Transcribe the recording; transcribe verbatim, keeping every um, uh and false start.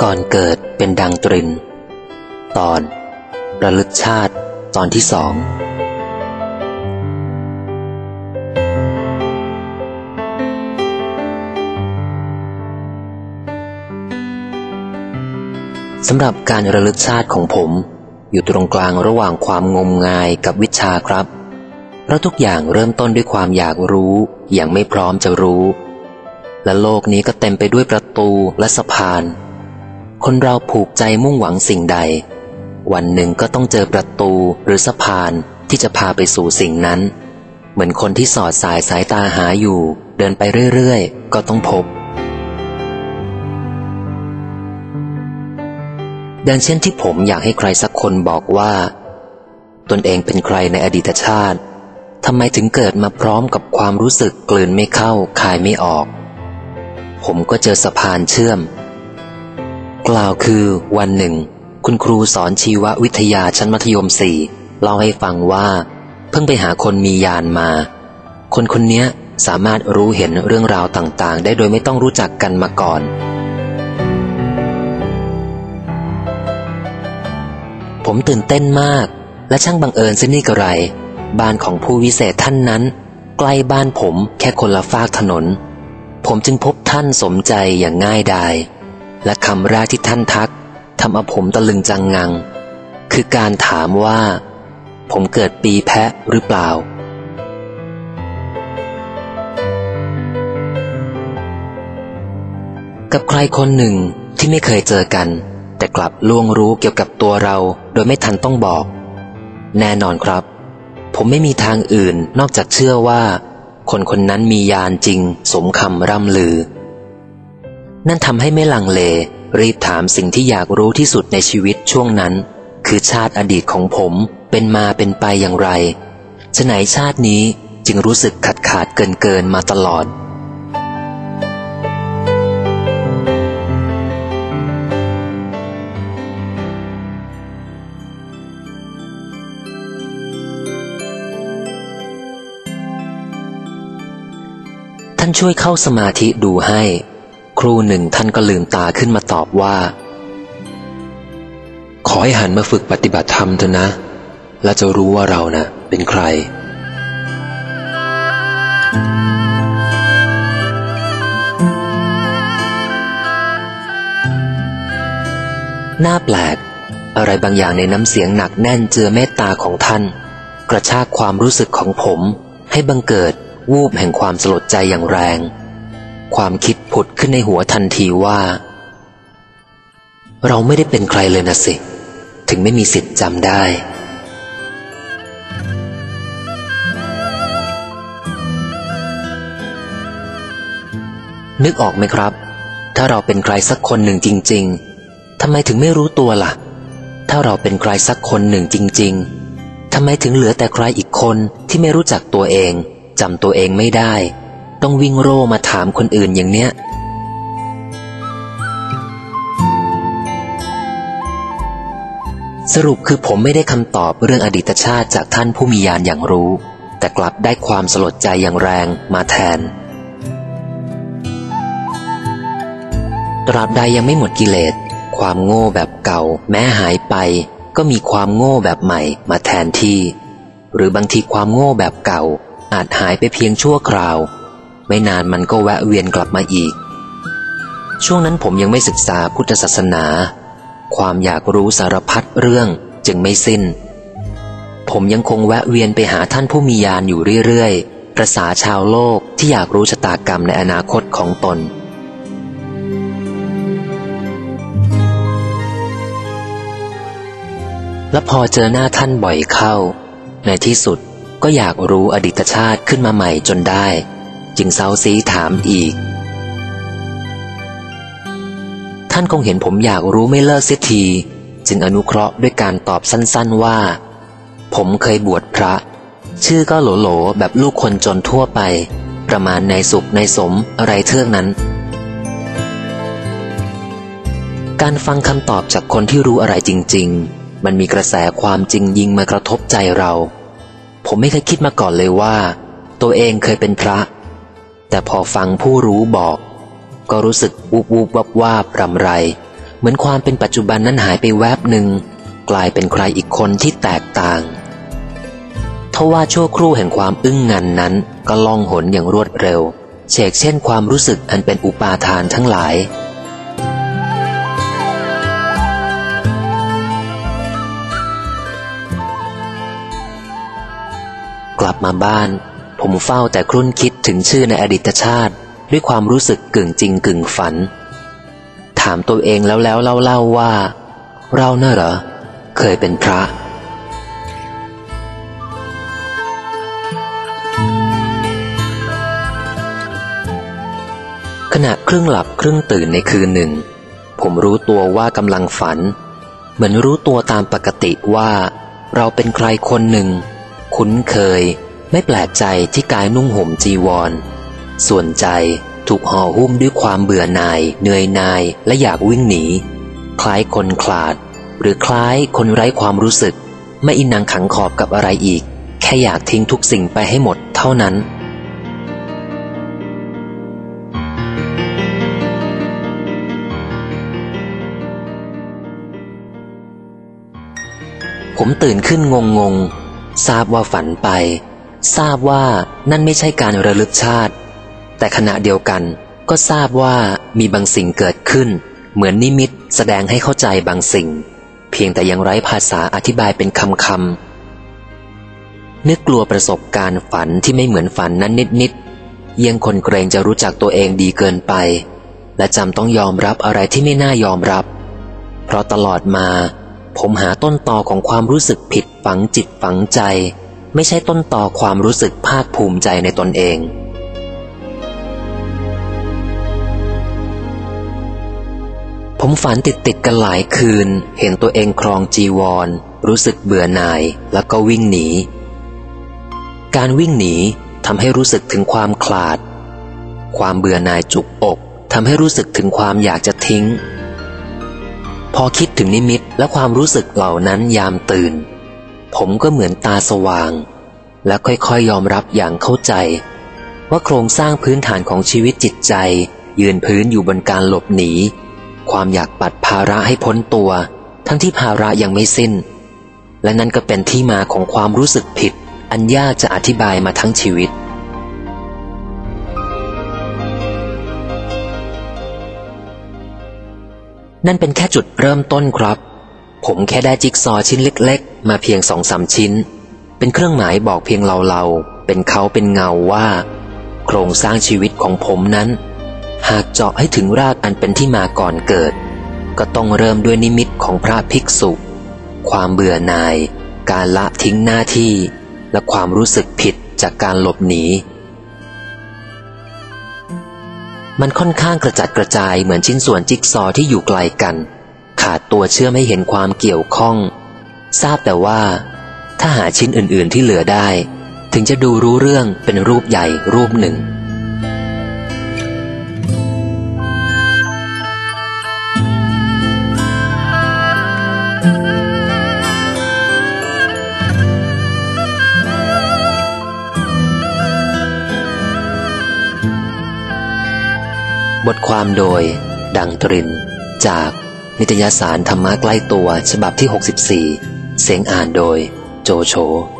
ก่อนเกิดเป็นดังตรินตอนระลึกชาติตอนที่สองสำหรับการระลึกชาติของผมอยู่ตรงกลางระหว่างความงมงายกับวิชาครับเพราะทุกอย่างเริ่มต้นด้วยความอยากรู้อย่างไม่พร้อมจะรู้และโลกนี้ก็เต็มไปด้วยประตูและสะพานคนเราผูกใจมุ่งหวังสิ่งใดวันหนึ่งก็ต้องเจอประตูหรือสะพานที่จะพาไปสู่สิ่งนั้นเหมือนคนที่สอดสายสายตาหาอยู่เดินไปเรื่อยๆก็ต้องพบดังเช่นที่ผมอยากให้ใครสักคนบอกว่าตนเองเป็นใครในอดีตชาติทำไมถึงเกิดมาพร้อมกับความรู้สึกกลืนไม่เข้าคายไม่ออกผมก็เจอสะพานเชื่อมกล่าวคือวันหนึ่งคุณครูสอนชีววิทยาชั้นมัธยมสี่เล่าให้ฟังว่าเพิ่งไปหาคนมีญาณมาคนคนนี้สามารถรู้เห็นเรื่องราวต่างๆได้โดยไม่ต้องรู้จักกันมาก่อนผมตื่นเต้นมากและช่างบังเอิญซินี่กระไรบ้านของผู้วิเศษท่านนั้นใกล้บ้านผมแค่คนละฟากถนนผมจึงพบท่านสมใจอย่างง่ายดายและคำแรกที่ท่านทักทำเอาผมตะลึงจังงังคือการถามว่าผมเกิดปีแพะหรือเปล่ากับใครคนหนึ่งที่ไม่เคยเจอกันแต่กลับล่วงรู้เกี่ยวกับตัวเราโดยไม่ทันต้องบอกแน่นอนครับผมไม่มีทางอื่นนอกจากเชื่อว่าคนคนนั้นมีญาณจริงสมคำร่ำลือนั่นทำให้ไม่ลังเลรีบถามสิ่งที่อยากรู้ที่สุดในชีวิตช่วงนั้นคือชาติอดีตของผมเป็นมาเป็นไปอย่างไรฉะไหนชาตินี้จึงรู้สึกขาดขาดเกินเกินมาตลอดท่านช่วยเข้าสมาธิดูให้ครูหนึ่งท่านก็ลืมตาขึ้นมาตอบว่าขอให้หันมาฝึกปฏิบัติธรรมเถอะนะและจะรู้ว่าเรานะเป็นใครน่าแปลกอะไรบางอย่างในน้ำเสียงหนักแน่นเจือเมตตาของท่านกระชากความรู้สึกของผมให้บังเกิดวูบแห่งความสลดใจอย่างแรงความคิดผุดขึ้นในหัวทันทีว่าเราไม่ได้เป็นใครเลยนะสิถึงไม่มีสิทธิ์จำได้นึกออกไหมครับถ้าเราเป็นใครสักคนหนึ่งจริงๆทำไมถึงไม่รู้ตัวล่ะถ้าเราเป็นใครสักคนหนึ่งจริงๆทำไมถึงเหลือแต่ใครอีกคนที่ไม่รู้จักตัวเองจำตัวเองไม่ได้ต้องวิ่งโร่มาถามคนอื่นอย่างเนี้ยสรุปคือผมไม่ได้คำตอบเรื่องอดีตชาติจากท่านผู้มีญาณอย่างรู้แต่กลับได้ความสลดใจอย่างแรงมาแทนตราบใดยังไม่หมดกิเลสความโง่แบบเก่าแม้หายไปก็มีความโง่แบบใหม่มาแทนที่หรือบางทีความโง่แบบเก่าอาจหายไปเพียงชั่วคราวไม่นานมันก็แวะเวียนกลับมาอีกช่วงนั้นผมยังไม่ศึกษาพุทธศาสนาความอยากรู้สารพัดเรื่องจึงไม่สิ้นผมยังคงแวะเวียนไปหาท่านผู้มีญาณอยู่เรื่อยๆประสาชาวโลกที่อยากรู้ชะตากรรมในอนาคตของตนและพอเจอหน้าท่านบ่อยเข้าในที่สุดก็อยากรู้อดีตชาติขึ้นมาใหม่จนได้จึงเซ้าซีถามอีกท่านคงเห็นผมอยากรู้ไม่เลิกเสียทีจึงอนุเคราะห์ด้วยการตอบสั้นๆว่าผมเคยบวชพระชื่อก็โหลๆแบบลูกคนจนทั่วไปประมาณในสุขในสมอะไรเท่านั้นการฟังคำตอบจากคนที่รู้อะไรจริงๆมันมีกระแสความจริงยิงมากระทบใจเราผมไม่เคยคิดมาก่อนเลยว่าตัวเองเคยเป็นพระแต่พอฟังผู้รู้บอกก็รู้สึกวูบวูบวับวาบรำไรเหมือนความเป็นปัจจุบันนั้นหายไปแวบหนึ่งกลายเป็นใครอีกคนที่แตกต่างทว่าชั่วครู่แห่งความอึ้งงันนั้นก็ล่องหนอย่างรวดเร็วเฉกเช่นความรู้สึกอันเป็นอุปาทานทั้งหลายกลับมาบ้านผมเฝ้าแต่ครุ่นคิดถึงชื่อในอดีตชาติด้วยความรู้สึกกึ่งจริงกึ่งฝันถามตัวเองแล้วแล้วเล่าๆว่าเราเน่ะเหรอเคยเป็นพระขณะครึ่งหลับครึ่งตื่นในคืนหนึ่งผมรู้ตัวว่ากำลังฝันเหมือนรู้ตัวตามปกติว่าเราเป็นใครคนหนึ่งคุ้นเคยไม่แปลกใจที่กายนุ่งห่มจีวรส่วนใจถูกห่อหุ้มด้วยความเบื่อหน่ายเหนื่อยหน่ายและอยากวิ่งหนีคล้ายคนขลาดหรือคล้ายคนไร้ความรู้สึกไม่อินหนังขังขอบกับอะไรอีกแค่อยากทิ้งทุกสิ่งไปให้หมดเท่านั้นผมตื่นขึ้นงงงทราบว่าฝันไปทราบว่านั่นไม่ใช่การระลึกชาติแต่ขณะเดียวกันก็ทราบว่ามีบางสิ่งเกิดขึ้นเหมือนนิมิตแสดงให้เข้าใจบางสิ่งเพียงแต่ยังไร้ภาษาอธิบายเป็นคำคำนึกกลัวประสบการณ์ฝันที่ไม่เหมือนฝันนั้นนิดๆเยี่ยงคนเกรงจะรู้จักตัวเองดีเกินไปและจำต้องยอมรับอะไรที่ไม่น่ายอมรับเพราะตลอดมาผมหาต้นตอของความรู้สึกผิดฝังจิตฝังใจไม่ใช่ต้นตอความรู้สึกภาคภูมิใจในตนเองผมฝันติดติดกันหลายคืนเห็นตัวเองครองจีวรรู้สึกเบื่อหน่ายแล้วก็วิ่งหนีการวิ่งหนีทำให้รู้สึกถึงความขลาดความเบื่อหน่ายจุกอกทำให้รู้สึกถึงความอยากจะทิ้งพอคิดถึงนิมิตและความรู้สึกเหล่านั้นยามตื่นผมก็เหมือนตาสว่างและค่อยๆ ย, ยอมรับอย่างเข้าใจว่าโครงสร้างพื้นฐานของชีวิตจิตใจยืนพื้นอยู่บนการหลบหนีความอยากปัดภาระให้พ้นตัวทั้งที่ภาระยังไม่สิ้นและนั่นก็เป็นที่มาของความรู้สึกผิดอันยากจะอธิบายมาทั้งชีวิตนั่นเป็นแค่จุดเริ่มต้นครับผมแค่ได้จิ๊กซอว์ชิ้นเล็กๆมาเพียงสองสามชิ้นเป็นเครื่องหมายบอกเพียงเราๆเป็นเขาเป็นเงาว่าโครงสร้างชีวิตของผมนั้นหากเจาะให้ถึงรากอันเป็นที่มาก่อนเกิดก็ต้องเริ่มด้วยนิมิตของพระภิกษุความเบื่อหน่ายการละทิ้งหน้าที่และความรู้สึกผิดจากการหลบหนีมันค่อนข้างกระจัดกระจายเหมือนชิ้นส่วนจิ๊กซอว์ที่อยู่ไกลกันขาดตัวเชื่อมให้เห็นความเกี่ยวข้องทราบแต่ว่าถ้าหาชิ้นอื่นๆที่เหลือได้ถึงจะดูรู้เรื่องเป็นรูปใหญ่รูปหนึ่งบทความโดยดังตรินจากนิตยสารธรรมะใกล้ตัวฉบับที่หกสิบสี่เสียงอ่านโดยโจโฉ